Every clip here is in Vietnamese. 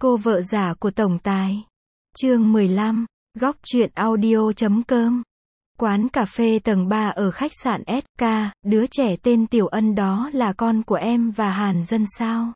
Cô vợ giả của tổng tài. Chương 15, góc truyện audio.com. Quán cà phê tầng 3 ở khách sạn SK, đứa trẻ tên Tiểu Ân đó là con của em và Hàn Dân sao?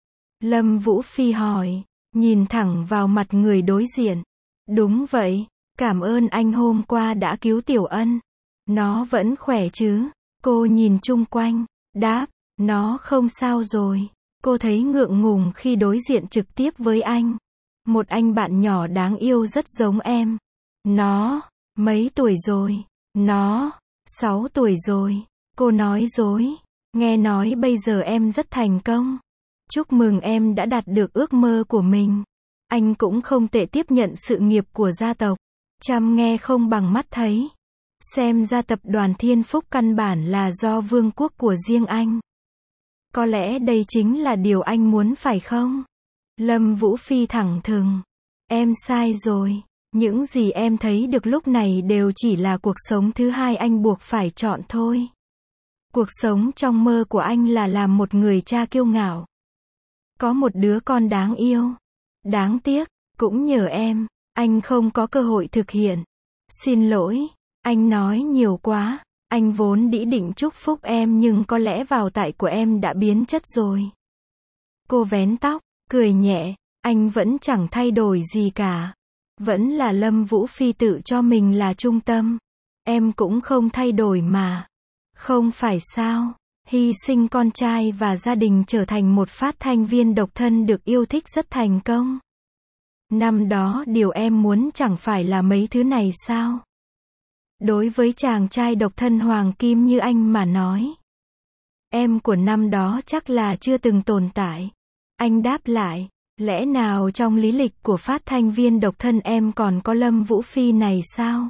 Lâm Vũ Phi hỏi, nhìn thẳng vào mặt người đối diện. Đúng vậy, cảm ơn anh hôm qua đã cứu Tiểu Ân. Nó vẫn khỏe chứ? Cô nhìn chung quanh, đáp, nó không sao rồi. Cô thấy ngượng ngùng khi đối diện trực tiếp với anh. Một anh bạn nhỏ đáng yêu rất giống em. Nó, mấy tuổi rồi? Nó, 6 tuổi rồi. Cô nói dối. Nghe nói bây giờ em rất thành công. Chúc mừng em đã đạt được ước mơ của mình. Anh cũng không tệ tiếp nhận sự nghiệp của gia tộc. Chăm nghe không bằng mắt thấy. Xem ra tập đoàn Thiên Phúc căn bản là do vương quốc của riêng anh. Có lẽ đây chính là điều anh muốn phải không? Lâm Vũ Phi thẳng thừng. Em sai rồi. Những gì em thấy được lúc này đều chỉ là cuộc sống thứ hai anh buộc phải chọn thôi. Cuộc sống trong mơ của anh là làm một người cha kiêu ngạo. Có một đứa con đáng yêu. Đáng tiếc, cũng nhờ em, anh không có cơ hội thực hiện. Xin lỗi, anh nói nhiều quá. Anh vốn đĩ định chúc phúc em nhưng có lẽ vào tại của em đã biến chất rồi. Cô vén tóc, cười nhẹ, anh vẫn chẳng thay đổi gì cả. Vẫn là Lâm Vũ Phi tự cho mình là trung tâm. Em cũng không thay đổi mà. Không phải sao, hy sinh con trai và gia đình trở thành một phát thanh viên độc thân được yêu thích rất thành công. Năm đó điều em muốn chẳng phải là mấy thứ này sao? Đối với chàng trai độc thân hoàng kim như anh mà nói, em của năm đó chắc là chưa từng tồn tại. Anh đáp lại, lẽ nào trong lý lịch của phát thanh viên độc thân em còn có Lâm Vũ Phi này sao?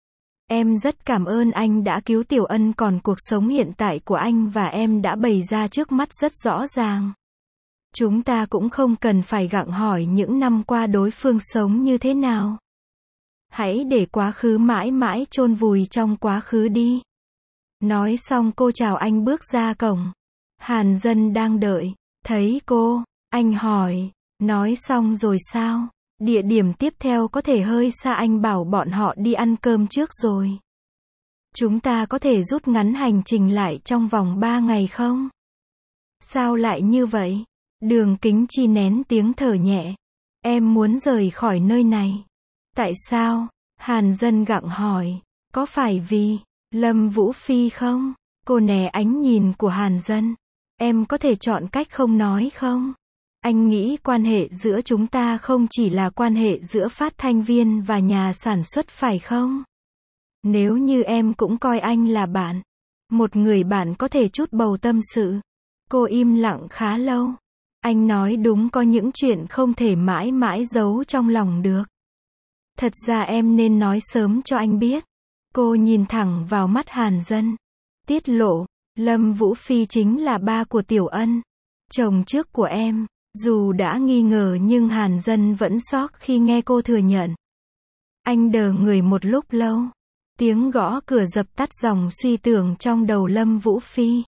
Em rất cảm ơn anh đã cứu Tiểu Ân, còn cuộc sống hiện tại của anh và em đã bày ra trước mắt rất rõ ràng. Chúng ta cũng không cần phải gặng hỏi những năm qua đối phương sống như thế nào. Hãy để quá khứ mãi mãi chôn vùi trong quá khứ đi. Nói xong cô chào anh bước ra cổng. Hàn Dân đang đợi, thấy cô, anh hỏi, nói xong rồi sao? Địa điểm tiếp theo có thể hơi xa, anh bảo bọn họ đi ăn cơm trước rồi. Chúng ta có thể rút ngắn hành trình lại trong vòng 3 ngày không? Sao lại như vậy? Đường Kính Chi nén tiếng thở nhẹ. Em muốn rời khỏi nơi này. Tại sao? Hàn Dân gặng hỏi. Có phải vì Lâm Vũ Phi không? Cô né ánh nhìn của Hàn Dân. Em có thể chọn cách không nói không? Anh nghĩ quan hệ giữa chúng ta không chỉ là quan hệ giữa phát thanh viên và nhà sản xuất phải không? Nếu như em cũng coi anh là bạn, một người bạn có thể chút bầu tâm sự. Cô im lặng khá lâu. Anh nói đúng, có những chuyện không thể mãi mãi giấu trong lòng được. Thật ra em nên nói sớm cho anh biết. Cô nhìn thẳng vào mắt Hàn Dân. Tiết lộ, Lâm Vũ Phi chính là ba của Tiểu Ân, chồng trước của em. Dù đã nghi ngờ nhưng Hàn Dân vẫn sốc khi nghe cô thừa nhận. Anh đờ người một lúc lâu. Tiếng gõ cửa dập tắt dòng suy tưởng trong đầu Lâm Vũ Phi.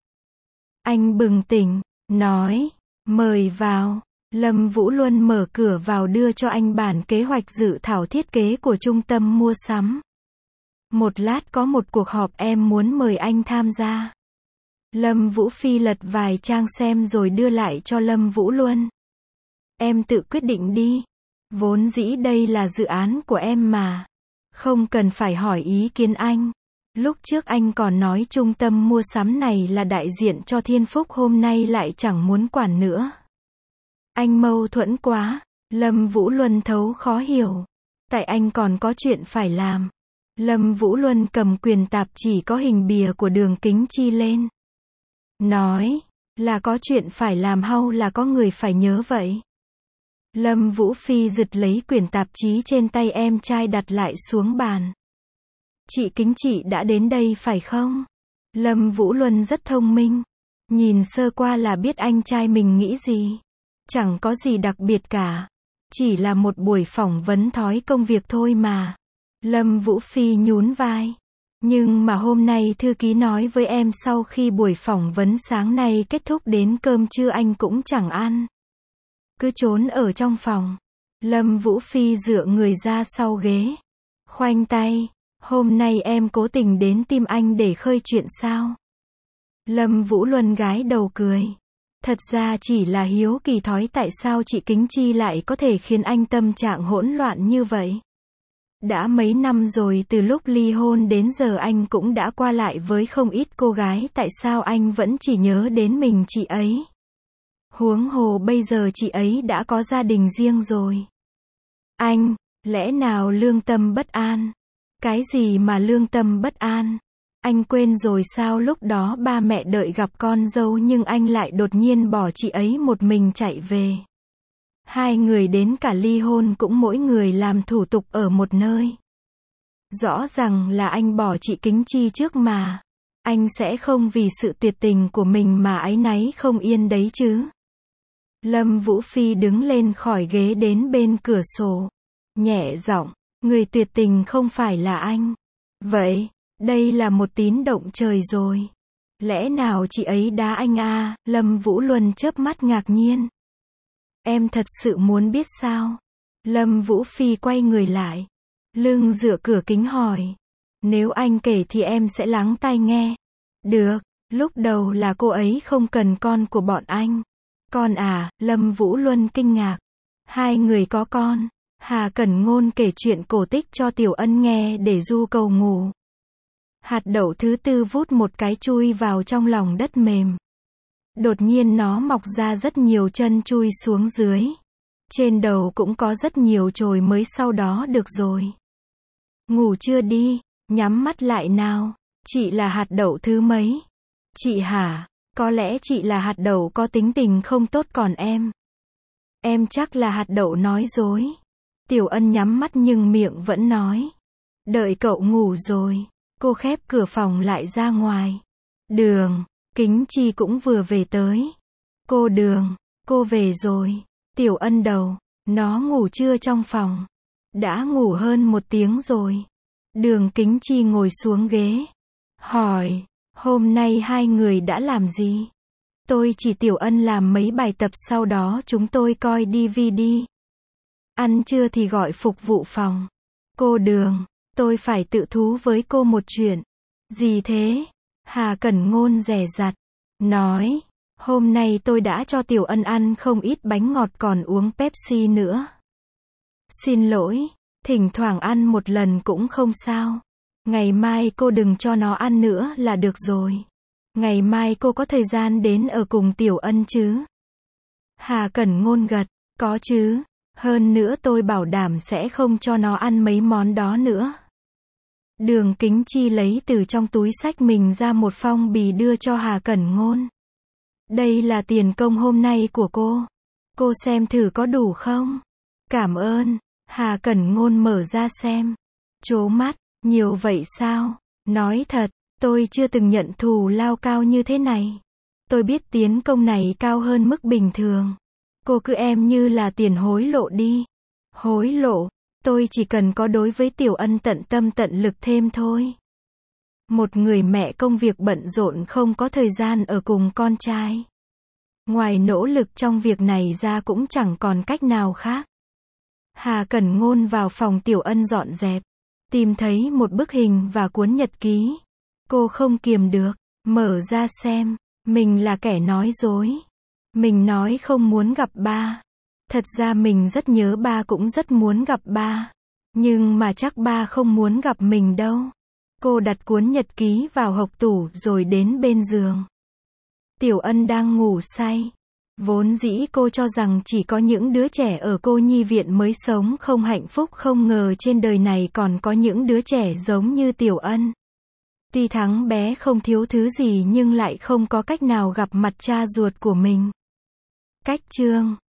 Anh bừng tỉnh, nói, mời vào. Lâm Vũ Luân mở cửa vào đưa cho anh bản kế hoạch dự thảo thiết kế của trung tâm mua sắm. Một lát có một cuộc họp em muốn mời anh tham gia. Lâm Vũ Phi lật vài trang xem rồi đưa lại cho Lâm Vũ Luân. Em tự quyết định đi. Vốn dĩ đây là dự án của em mà. Không cần phải hỏi ý kiến anh. Lúc trước anh còn nói trung tâm mua sắm này là đại diện cho Thiên Phúc, hôm nay lại chẳng muốn quản nữa. Anh mâu thuẫn quá. Lâm Vũ Luân thấu khó hiểu. Tại anh còn có chuyện phải làm. Lâm Vũ Luân cầm quyền tạp chỉ có hình bìa của Đường Kính Chi lên. Nói, là có chuyện phải làm hay là có người phải nhớ vậy? Lâm Vũ Phi giật lấy quyển tạp chí trên tay em trai đặt lại xuống bàn. Chị Kính chị đã đến đây phải không? Lâm Vũ Luân rất thông minh. Nhìn sơ qua là biết anh trai mình nghĩ gì. Chẳng có gì đặc biệt cả. Chỉ là một buổi phỏng vấn thói công việc thôi mà. Lâm Vũ Phi nhún vai. Nhưng mà hôm nay thư ký nói với em sau khi buổi phỏng vấn sáng nay kết thúc đến cơm trưa anh cũng chẳng ăn. cứ trốn ở trong phòng. Lâm Vũ Phi dựa người ra sau ghế. Khoanh tay. Hôm nay em cố tình đến tìm anh để khơi chuyện sao? Lâm Vũ Luân gái đầu cười. Thật ra chỉ là hiếu kỳ thói tại sao chị Kính Chi lại có thể khiến anh tâm trạng hỗn loạn như vậy. Đã mấy năm rồi từ lúc ly hôn đến giờ anh cũng đã qua lại với không ít cô gái, tại sao anh vẫn chỉ nhớ đến mình chị ấy? Huống hồ bây giờ chị ấy đã có gia đình riêng rồi. Anh, lẽ nào lương tâm bất an? Cái gì mà lương tâm bất an? Anh quên rồi sao lúc đó ba mẹ đợi gặp con dâu nhưng anh lại đột nhiên bỏ chị ấy một mình chạy về. Hai người đến cả ly hôn cũng mỗi người làm thủ tục ở một nơi. Rõ ràng là anh bỏ chị Kính Chi trước mà. Anh sẽ không vì sự tuyệt tình của mình mà áy náy không yên đấy chứ. Lâm Vũ Phi đứng lên khỏi ghế đến bên cửa sổ. Nhẹ giọng, người tuyệt tình không phải là anh. Vậy, đây là một tín động trời rồi. Lẽ nào chị ấy đá anh à? Lâm Vũ Luân chớp mắt ngạc nhiên. Em thật sự muốn biết sao? Lâm Vũ Phi quay người lại. Lưng dựa cửa kính hỏi. Nếu anh kể thì em sẽ lắng tai nghe. Được, lúc đầu là cô ấy không cần con của bọn anh. Con à? Lâm Vũ Luân kinh ngạc. Hai người có con. Hà Cẩn Ngôn kể chuyện cổ tích cho Tiểu Ân nghe để du cầu ngủ. Hạt đậu thứ tư vút một cái chui vào trong lòng đất mềm. Đột nhiên nó mọc ra rất nhiều chân chui xuống dưới. Trên đầu cũng có rất nhiều chồi mới, sau đó được rồi. Ngủ chưa đi, nhắm mắt lại nào. Chị là hạt đậu thứ mấy? Chị hả? Có lẽ chị là hạt đậu có tính tình không tốt, còn em chắc là hạt đậu nói dối. Tiểu Ân nhắm mắt nhưng miệng vẫn nói. Đợi cậu ngủ rồi, cô khép cửa phòng lại ra ngoài. Đường, Kính Chi cũng vừa về tới. Cô Đường, cô về rồi. Tiểu Ân đầu, nó ngủ chưa trong phòng? Đã ngủ hơn 1 tiếng rồi. Đường Kính Chi ngồi xuống ghế. Hỏi, hôm nay hai người đã làm gì? Tôi chỉ Tiểu Ân làm mấy bài tập, sau đó chúng tôi coi DVD. Ăn trưa thì gọi phục vụ phòng. Cô Đường, tôi phải tự thú với cô một chuyện. Gì thế? Hà Cẩn Ngôn dè dặt. Nói, hôm nay tôi đã cho Tiểu Ân ăn không ít bánh ngọt còn uống Pepsi nữa. Xin lỗi, thỉnh thoảng ăn một lần cũng không sao. Ngày mai cô đừng cho nó ăn nữa là được rồi. Ngày mai cô có thời gian đến ở cùng Tiểu Ân chứ? Hà Cẩn Ngôn gật, có chứ. Hơn nữa tôi bảo đảm sẽ không cho nó ăn mấy món đó nữa. Đường Kính Chi lấy từ trong túi xách mình ra một phong bì đưa cho Hà Cẩn Ngôn. Đây là tiền công hôm nay của cô. Cô xem thử có đủ không? Cảm ơn. Hà Cẩn Ngôn mở ra xem. Trố mắt, nhiều vậy sao? Nói thật, tôi chưa từng nhận thù lao cao như thế này. Tôi biết tiền công này cao hơn mức bình thường. Cô cứ em như là tiền hối lộ đi. Hối lộ, tôi chỉ cần có đối với Tiểu Ân tận tâm tận lực thêm thôi. Một người mẹ công việc bận rộn không có thời gian ở cùng con trai. Ngoài nỗ lực trong việc này ra cũng chẳng còn cách nào khác. Hà Cẩn Ngôn vào phòng Tiểu Ân dọn dẹp. Tìm thấy một bức hình và cuốn nhật ký. Cô không kiềm được, mở ra xem. Mình là kẻ nói dối. Mình nói không muốn gặp ba. Thật ra mình rất nhớ ba, cũng rất muốn gặp ba. Nhưng mà chắc ba không muốn gặp mình đâu. Cô đặt cuốn nhật ký vào hộc tủ rồi đến bên giường. Tiểu Ân đang ngủ say. Vốn dĩ cô cho rằng chỉ có những đứa trẻ ở cô nhi viện mới sống không hạnh phúc, không ngờ trên đời này còn có những đứa trẻ giống như Tiểu Ân. Tuy thắng bé không thiếu thứ gì nhưng lại không có cách nào gặp mặt cha ruột của mình. Cách chương